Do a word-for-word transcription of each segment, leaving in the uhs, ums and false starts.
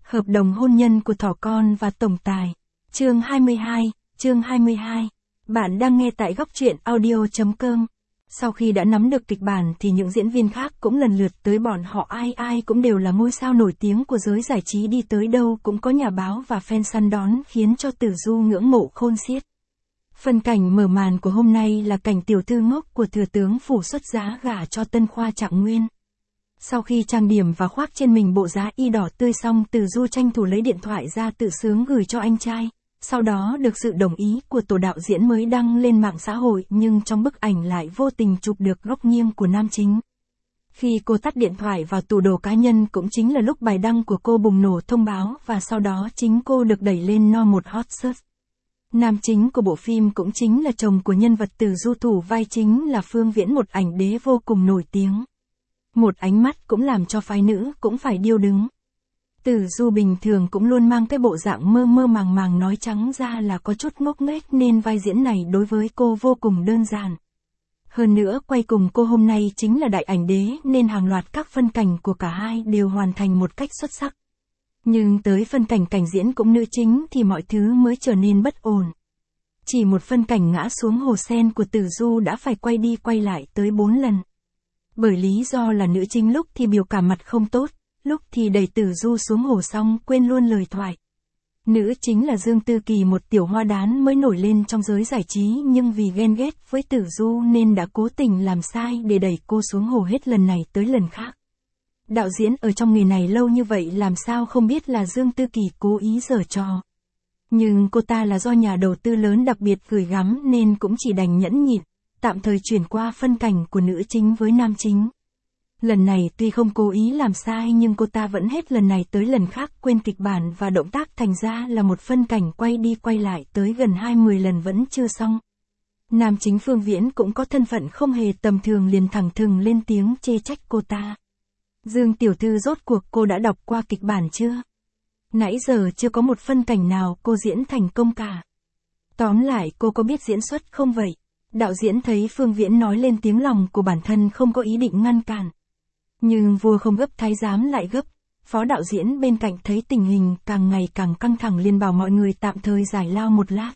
Hợp đồng hôn nhân của Thỏ Con và Tổng Tài. Chương hai mươi hai, chương hai mươi hai. Bạn đang nghe tại góc truyện audio chấm com. Sau khi đã nắm được kịch bản thì những diễn viên khác cũng lần lượt tới, bọn họ ai ai cũng đều là ngôi sao nổi tiếng của giới giải trí, đi tới đâu cũng có nhà báo và fan săn đón, khiến cho Tử Du ngưỡng mộ khôn xiết. Phân cảnh mở màn của hôm nay là cảnh tiểu thư ngốc của thừa tướng phủ xuất giá gả cho tân khoa Trạng Nguyên. Sau khi trang điểm và khoác trên mình bộ giá y đỏ tươi xong, Tử Du tranh thủ lấy điện thoại ra tự sướng gửi cho anh trai. Sau đó được sự đồng ý của tổ đạo diễn mới đăng lên mạng xã hội, nhưng trong bức ảnh lại vô tình chụp được góc nghiêng của nam chính. Khi cô tắt điện thoại vào tủ đồ cá nhân cũng chính là lúc bài đăng của cô bùng nổ thông báo, và sau đó chính cô được đẩy lên no một hot search. Nam chính của bộ phim cũng chính là chồng của nhân vật Tử Du, thủ vai chính là Phương Viễn, một ảnh đế vô cùng nổi tiếng. Một ánh mắt cũng làm cho phái nữ cũng phải điêu đứng. Tử Du bình thường cũng luôn mang cái bộ dạng mơ mơ màng màng, nói trắng ra là có chút ngốc nghếch, nên vai diễn này đối với cô vô cùng đơn giản. Hơn nữa quay cùng cô hôm nay chính là đại ảnh đế, nên hàng loạt các phân cảnh của cả hai đều hoàn thành một cách xuất sắc. Nhưng tới phân cảnh cảnh diễn cũng nữ chính thì mọi thứ mới trở nên bất ổn. Chỉ một phân cảnh ngã xuống hồ sen của Tử Du đã phải quay đi quay lại tới bốn lần. Bởi lý do là nữ chính lúc thì biểu cảm mặt không tốt, lúc thì đẩy Tử Du xuống hồ xong quên luôn lời thoại. Nữ chính là Dương Tư Kỳ, một tiểu hoa đán mới nổi lên trong giới giải trí, nhưng vì ghen ghét với Tử Du nên đã cố tình làm sai để đẩy cô xuống hồ hết lần này tới lần khác. Đạo diễn ở trong nghề này lâu như vậy làm sao không biết là Dương Tư Kỳ cố ý giở trò. Nhưng cô ta là do nhà đầu tư lớn đặc biệt gửi gắm nên cũng chỉ đành nhẫn nhịn, tạm thời chuyển qua phân cảnh của nữ chính với nam chính. Lần này tuy không cố ý làm sai nhưng cô ta vẫn hết lần này tới lần khác quên kịch bản và động tác, thành ra là một phân cảnh quay đi quay lại tới gần hai mươi lần vẫn chưa xong. Nam chính Phương Viễn cũng có thân phận không hề tầm thường, liền thẳng thừng lên tiếng chê trách cô ta. Dương tiểu thư, rốt cuộc cô đã đọc qua kịch bản chưa? Nãy giờ chưa có một phân cảnh nào cô diễn thành công cả. Tóm lại cô có biết diễn xuất không vậy? Đạo diễn thấy Phương Viễn nói lên tiếng lòng của bản thân không có ý định ngăn cản. Nhưng vua không gấp thái giám lại gấp. Phó đạo diễn bên cạnh thấy tình hình càng ngày càng căng thẳng liền bảo mọi người tạm thời giải lao một lát.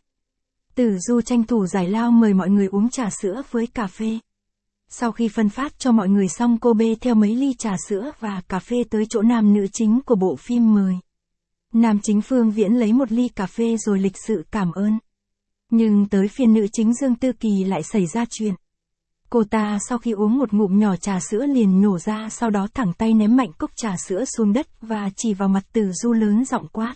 Tử Du tranh thủ giải lao, mời mọi người uống trà sữa với cà phê. Sau khi phân phát cho mọi người xong, cô bê theo mấy ly trà sữa và cà phê tới chỗ nam nữ chính của bộ phim mời. Nam chính Phương Viễn lấy một ly cà phê rồi lịch sự cảm ơn. Nhưng tới phiên nữ chính Dương Tư Kỳ lại xảy ra chuyện. Cô ta sau khi uống một ngụm nhỏ trà sữa liền nhổ ra, sau đó thẳng tay ném mạnh cốc trà sữa xuống đất và chỉ vào mặt Tử Du lớn giọng quát.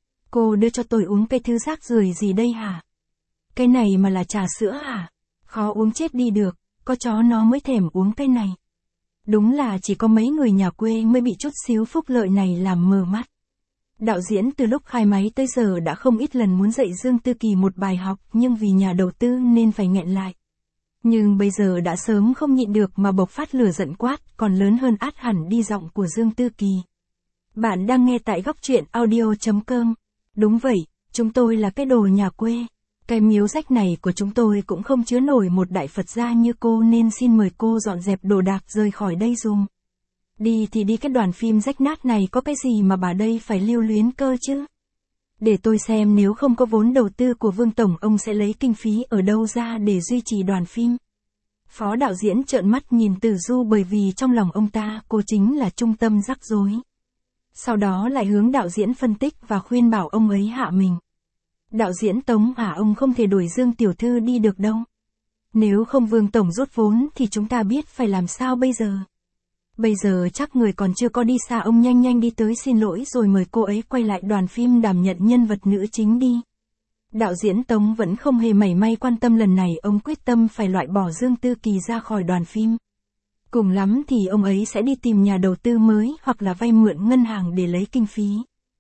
Cô đưa cho tôi uống cái thứ rác rưởi gì đây hả? Cái này mà là trà sữa hả? Khó uống chết đi được, có chó nó mới thèm uống cái này. Đúng là chỉ có mấy người nhà quê mới bị chút xíu phúc lợi này làm mờ mắt. Đạo diễn từ lúc khai máy tới giờ đã không ít lần muốn dạy Dương Tư Kỳ một bài học, nhưng vì nhà đầu tư nên phải nghẹn lại. Nhưng bây giờ đã sớm không nhịn được mà bộc phát lửa giận quát, còn lớn hơn át hẳn đi giọng của Dương Tư Kỳ. Bạn đang nghe tại góc truyện audio chấm com. Đúng vậy, chúng tôi là cái đồ nhà quê. Cái miếu rách này của chúng tôi cũng không chứa nổi một đại Phật gia như cô, nên xin mời cô dọn dẹp đồ đạc rời khỏi đây dùm. Đi thì đi, cái đoàn phim rách nát này có cái gì mà bà đây phải lưu luyến cơ chứ? Để tôi xem nếu không có vốn đầu tư của Vương Tổng, ông sẽ lấy kinh phí ở đâu ra để duy trì đoàn phim? Phó đạo diễn trợn mắt nhìn Tử Du, bởi vì trong lòng ông ta cô chính là trung tâm rắc rối. Sau đó lại hướng đạo diễn phân tích và khuyên bảo ông ấy hạ mình. Đạo diễn Tống à, ông không thể đuổi Dương tiểu thư đi được đâu. Nếu không Vương Tổng rút vốn thì chúng ta biết phải làm sao bây giờ? Bây giờ chắc người còn chưa có đi xa, ông nhanh nhanh đi tới xin lỗi rồi mời cô ấy quay lại đoàn phim đảm nhận nhân vật nữ chính đi. Đạo diễn Tống vẫn không hề mảy may quan tâm, lần này ông quyết tâm phải loại bỏ Dương Tư Kỳ ra khỏi đoàn phim. Cùng lắm thì ông ấy sẽ đi tìm nhà đầu tư mới hoặc là vay mượn ngân hàng để lấy kinh phí.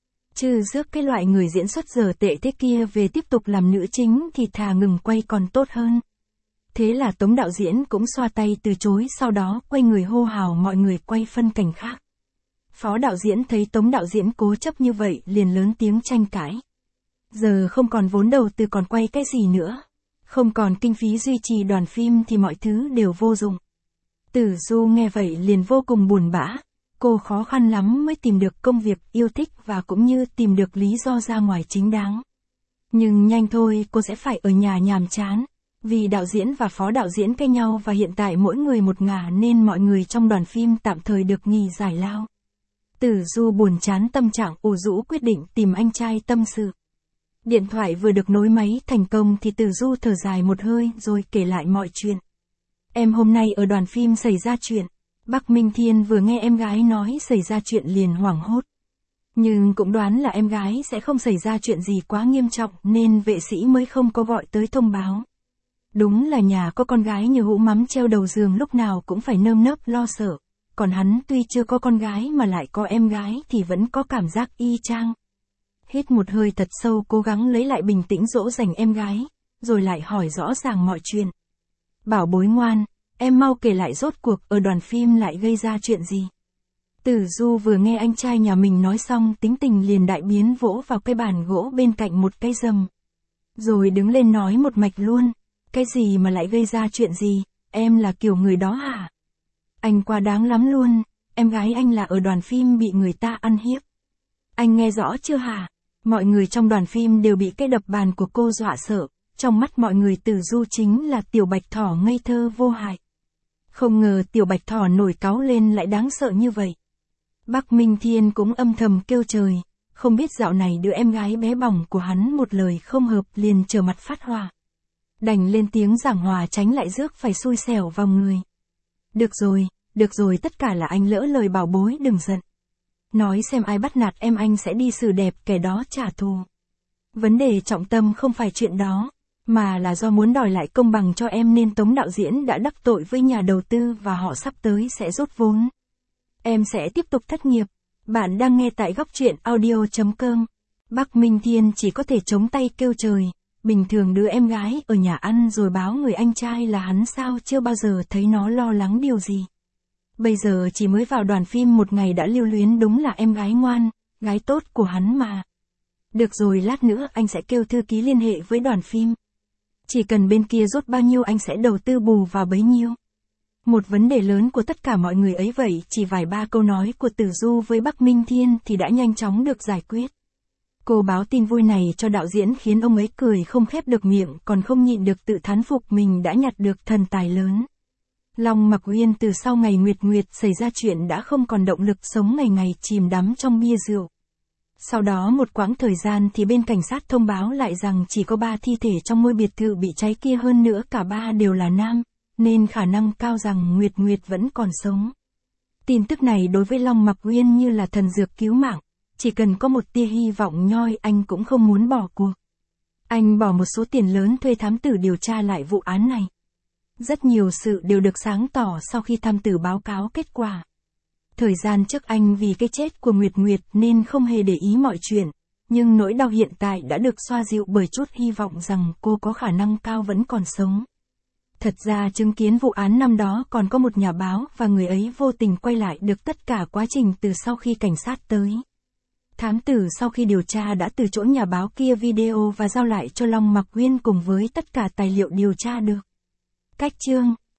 Chứ rước cái loại người diễn xuất dở tệ thế kia về tiếp tục làm nữ chính thì thà ngừng quay còn tốt hơn. Thế là Tống đạo diễn cũng xoa tay từ chối, sau đó quay người hô hào mọi người quay phân cảnh khác. Phó đạo diễn thấy Tống đạo diễn cố chấp như vậy liền lớn tiếng tranh cãi. Giờ không còn vốn đầu tư còn quay cái gì nữa. Không còn kinh phí duy trì đoàn phim thì mọi thứ đều vô dụng. Tử Du nghe vậy liền vô cùng buồn bã. Cô khó khăn lắm mới tìm được công việc yêu thích và cũng như tìm được lý do ra ngoài chính đáng. Nhưng nhanh thôi cô sẽ phải ở nhà nhàm chán. Vì đạo diễn và phó đạo diễn cãi nhau và hiện tại mỗi người một ngả nên mọi người trong đoàn phim tạm thời được nghỉ giải lao. Tử Du buồn chán tâm trạng ủ rũ quyết định tìm anh trai tâm sự. Điện thoại vừa được nối máy thành công thì Tử Du thở dài một hơi rồi kể lại mọi chuyện. Em hôm nay ở đoàn phim xảy ra chuyện. Bắc Minh Thiên vừa nghe em gái nói xảy ra chuyện liền hoảng hốt. Nhưng cũng đoán là em gái sẽ không xảy ra chuyện gì quá nghiêm trọng nên vệ sĩ mới không có gọi tới thông báo. Đúng là nhà có con gái như hũ mắm treo đầu giường lúc nào cũng phải nơm nớp lo sợ. Còn hắn tuy chưa có con gái mà lại có em gái thì vẫn có cảm giác y chang. Hít một hơi thật sâu cố gắng lấy lại bình tĩnh dỗ dành em gái, rồi lại hỏi rõ ràng mọi chuyện. Bảo bối ngoan, em mau kể lại rốt cuộc ở đoàn phim lại gây ra chuyện gì. Tử Du vừa nghe anh trai nhà mình nói xong tính tình liền đại biến vỗ vào cái bàn gỗ bên cạnh một cái rầm. Rồi đứng lên nói một mạch luôn. Cái gì mà lại gây ra chuyện gì, em là kiểu người đó hả? Anh quá đáng lắm luôn, em gái anh là ở đoàn phim bị người ta ăn hiếp. Anh nghe rõ chưa hả? Mọi người trong đoàn phim đều bị cái đập bàn của cô dọa sợ, trong mắt mọi người Tử Du chính là tiểu bạch thỏ ngây thơ vô hại. Không ngờ tiểu bạch thỏ nổi cáu lên lại đáng sợ như vậy. Bắc Minh Thiên cũng âm thầm kêu trời, không biết dạo này đứa em gái bé bỏng của hắn một lời không hợp liền trở mặt phát hỏa. Đành lên tiếng giảng hòa tránh lại rước phải xui xẻo vào người. Được rồi, được rồi tất cả là anh lỡ lời bảo bối đừng giận. Nói xem ai bắt nạt em anh sẽ đi xử đẹp kẻ đó trả thù. Vấn đề trọng tâm không phải chuyện đó, mà là do muốn đòi lại công bằng cho em nên Tống đạo diễn đã đắc tội với nhà đầu tư và họ sắp tới sẽ rút vốn. Em sẽ tiếp tục thất nghiệp. Bạn đang nghe tại góc truyện audio chấm com. Bắc Minh Thiên chỉ có thể chống tay kêu trời. Bình thường đứa em gái ở nhà ăn rồi báo người anh trai là hắn sao chưa bao giờ thấy nó lo lắng điều gì. Bây giờ chỉ mới vào đoàn phim một ngày đã lưu luyến đúng là em gái ngoan, gái tốt của hắn mà. Được rồi lát nữa anh sẽ kêu thư ký liên hệ với đoàn phim. Chỉ cần bên kia rút bao nhiêu anh sẽ đầu tư bù vào bấy nhiêu. Một vấn đề lớn của tất cả mọi người ấy vậy chỉ vài ba câu nói của Tử Du với Bắc Minh Thiên thì đã nhanh chóng được giải quyết. Cô báo tin vui này cho đạo diễn khiến ông ấy cười không khép được miệng còn không nhịn được tự thán phục mình đã nhặt được thần tài lớn. Long Mặc Uyên từ sau ngày Nguyệt Nguyệt xảy ra chuyện đã không còn động lực sống ngày ngày chìm đắm trong bia rượu. Sau đó một quãng thời gian thì bên cảnh sát thông báo lại rằng chỉ có ba thi thể trong ngôi biệt thự bị cháy kia hơn nữa cả ba đều là nam, nên khả năng cao rằng Nguyệt Nguyệt vẫn còn sống. Tin tức này đối với Long Mặc Uyên như là thần dược cứu mạng. Chỉ cần có một tia hy vọng nhoi anh cũng không muốn bỏ cuộc. Anh bỏ một số tiền lớn thuê thám tử điều tra lại vụ án này. Rất nhiều sự đều được sáng tỏ sau khi thám tử báo cáo kết quả. Thời gian trước anh vì cái chết của Nguyệt Nguyệt nên không hề để ý mọi chuyện, nhưng nỗi đau hiện tại đã được xoa dịu bởi chút hy vọng rằng cô có khả năng cao vẫn còn sống. Thật ra chứng kiến vụ án năm đó còn có một nhà báo và người ấy vô tình quay lại được tất cả quá trình từ sau khi cảnh sát tới. Thám tử sau khi điều tra đã từ chỗ nhà báo kia video và giao lại cho Long Mặc Uyên cùng với tất cả tài liệu điều tra được. Cách chương